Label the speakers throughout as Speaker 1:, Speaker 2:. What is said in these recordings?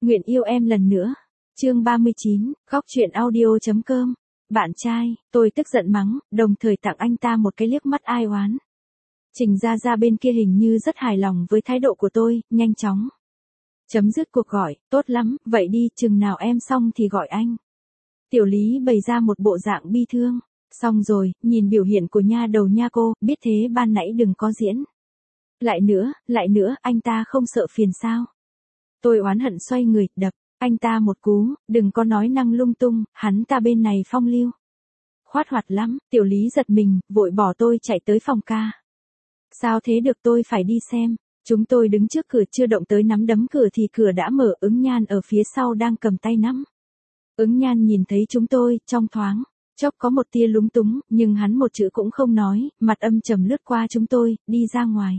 Speaker 1: Nguyện yêu em lần nữa. Chương 39, góc truyện audio.com. Bạn trai, tôi tức giận mắng, đồng thời tặng anh ta một cái liếc mắt ai oán. Trình Gia Gia bên kia hình như rất hài lòng với thái độ của tôi, nhanh chóng chấm dứt cuộc gọi. Tốt lắm, vậy đi, chừng nào em xong thì gọi anh. Tiểu Lý bày ra một bộ dạng bi thương. Xong rồi, nhìn biểu hiện của nha đầu nha cô, biết thế ban nãy đừng có diễn. Lại nữa, anh ta không sợ phiền sao? Tôi oán hận xoay người, đập anh ta một cú, đừng có nói năng lung tung, hắn ta bên này phong lưu. Khoát hoạt lắm, Tiểu Lý giật mình, vội bỏ tôi chạy tới phòng ca. Sao thế được, tôi phải đi xem. Chúng tôi đứng trước cửa chưa động tới nắm đấm cửa thì cửa đã mở. Ứng Nhan ở phía sau đang cầm tay nắm. Ứng Nhan nhìn thấy chúng tôi, trong thoáng chốc có một tia lúng túng, nhưng hắn một chữ cũng không nói, mặt âm trầm lướt qua chúng tôi, đi ra ngoài.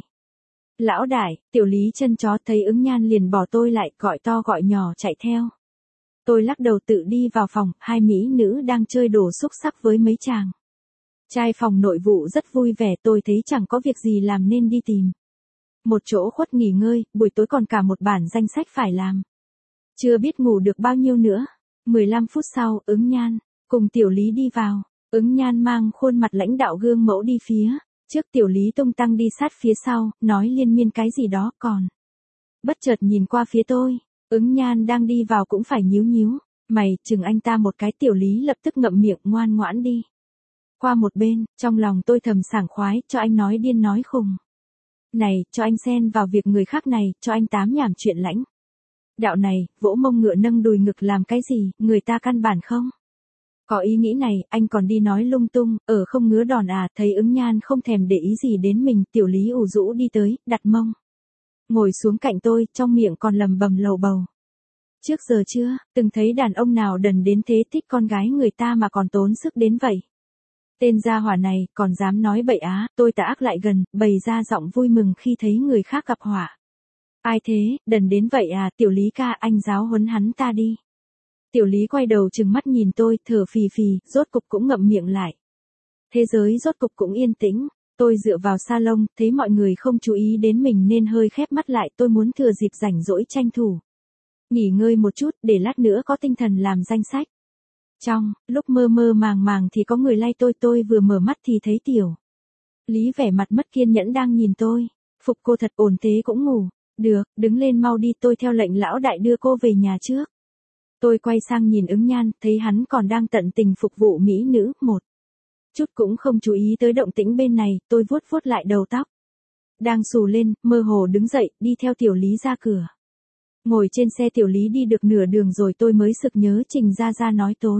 Speaker 1: Lão đại, Tiểu Lý chân chó thấy Ứng Nhan liền bỏ tôi lại, gọi to gọi nhỏ chạy theo. Tôi lắc đầu tự đi vào phòng, hai mỹ nữ đang chơi đồ xúc sắc với mấy chàng trai phòng nội vụ rất vui vẻ. Tôi thấy chẳng có việc gì làm nên đi tìm một chỗ khuất nghỉ ngơi, buổi tối còn cả một bản danh sách phải làm. Chưa biết ngủ được bao nhiêu nữa. 15 phút sau, Ứng Nhan cùng Tiểu Lý đi vào. Ứng Nhan mang khuôn mặt lãnh đạo gương mẫu đi phía trước, Tiểu Lý tung tăng đi sát phía sau, nói liên miên cái gì đó, còn bất chợt nhìn qua phía tôi. Ứng Nhan đang đi vào cũng phải nhíu nhíu mày, chừng anh ta một cái. Tiểu Lý lập tức ngậm miệng ngoan ngoãn đi qua một bên. Trong lòng tôi thầm sảng khoái, cho anh nói điên nói khùng này, cho anh xen vào việc người khác này, cho anh tám nhảm chuyện lãnh đạo này, vỗ mông ngựa nâng đùi ngực làm cái gì, người ta căn bản không có ý nghĩ này, anh còn đi nói lung tung, không ngứa đòn à. Thấy Ứng Nhan không thèm để ý gì đến mình, Tiểu Lý ủ rũ đi tới, đặt mông ngồi xuống cạnh tôi, trong miệng còn lầm bầm lầu bầu. Trước giờ chưa từng thấy đàn ông nào đần đến thế, thích con gái người ta mà còn tốn sức đến vậy. Tên gia hỏa này, còn dám nói bậy á. Tôi tà ác lại gần, bày ra giọng vui mừng khi thấy người khác gặp họa. Ai thế, đần đến vậy à, Tiểu Lý ca, anh giáo huấn hắn ta đi. Tiểu Lý quay đầu trừng mắt nhìn tôi, thở phì phì, rốt cục cũng ngậm miệng lại. Thế giới rốt cục cũng yên tĩnh. Tôi dựa vào salon, thấy mọi người không chú ý đến mình nên hơi khép mắt lại. Tôi muốn thừa dịp rảnh rỗi tranh thủ nghỉ ngơi một chút, để lát nữa có tinh thần làm danh sách. Trong lúc mơ mơ màng màng thì có người lay tôi vừa mở mắt thì thấy Tiểu Lý vẻ mặt mất kiên nhẫn đang nhìn tôi. Phục cô thật ổn thế cũng ngủ. Được, đứng lên mau đi, tôi theo lệnh lão đại đưa cô về nhà trước. Tôi quay sang nhìn Ứng Nhan, thấy hắn còn đang tận tình phục vụ mỹ nữ, một chút cũng không chú ý tới động tĩnh bên này. Tôi vuốt vuốt lại đầu tóc đang xù lên, mơ hồ đứng dậy, đi theo Tiểu Lý ra cửa. Ngồi trên xe Tiểu Lý đi được nửa đường rồi tôi mới sực nhớ Trình Gia Gia nói tối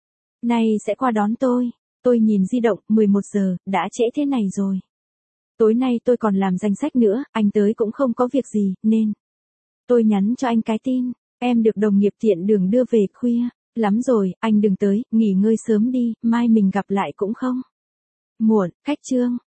Speaker 1: nay sẽ qua đón tôi. Tôi nhìn di động, 11 giờ, đã trễ thế này rồi. Tối nay tôi còn làm danh sách nữa, anh tới cũng không có việc gì, nên tôi nhắn cho anh cái tin. Em được đồng nghiệp tiện đường đưa về, khuya lắm rồi, anh đừng tới, nghỉ ngơi sớm đi, mai mình gặp lại cũng không muộn. Cách chương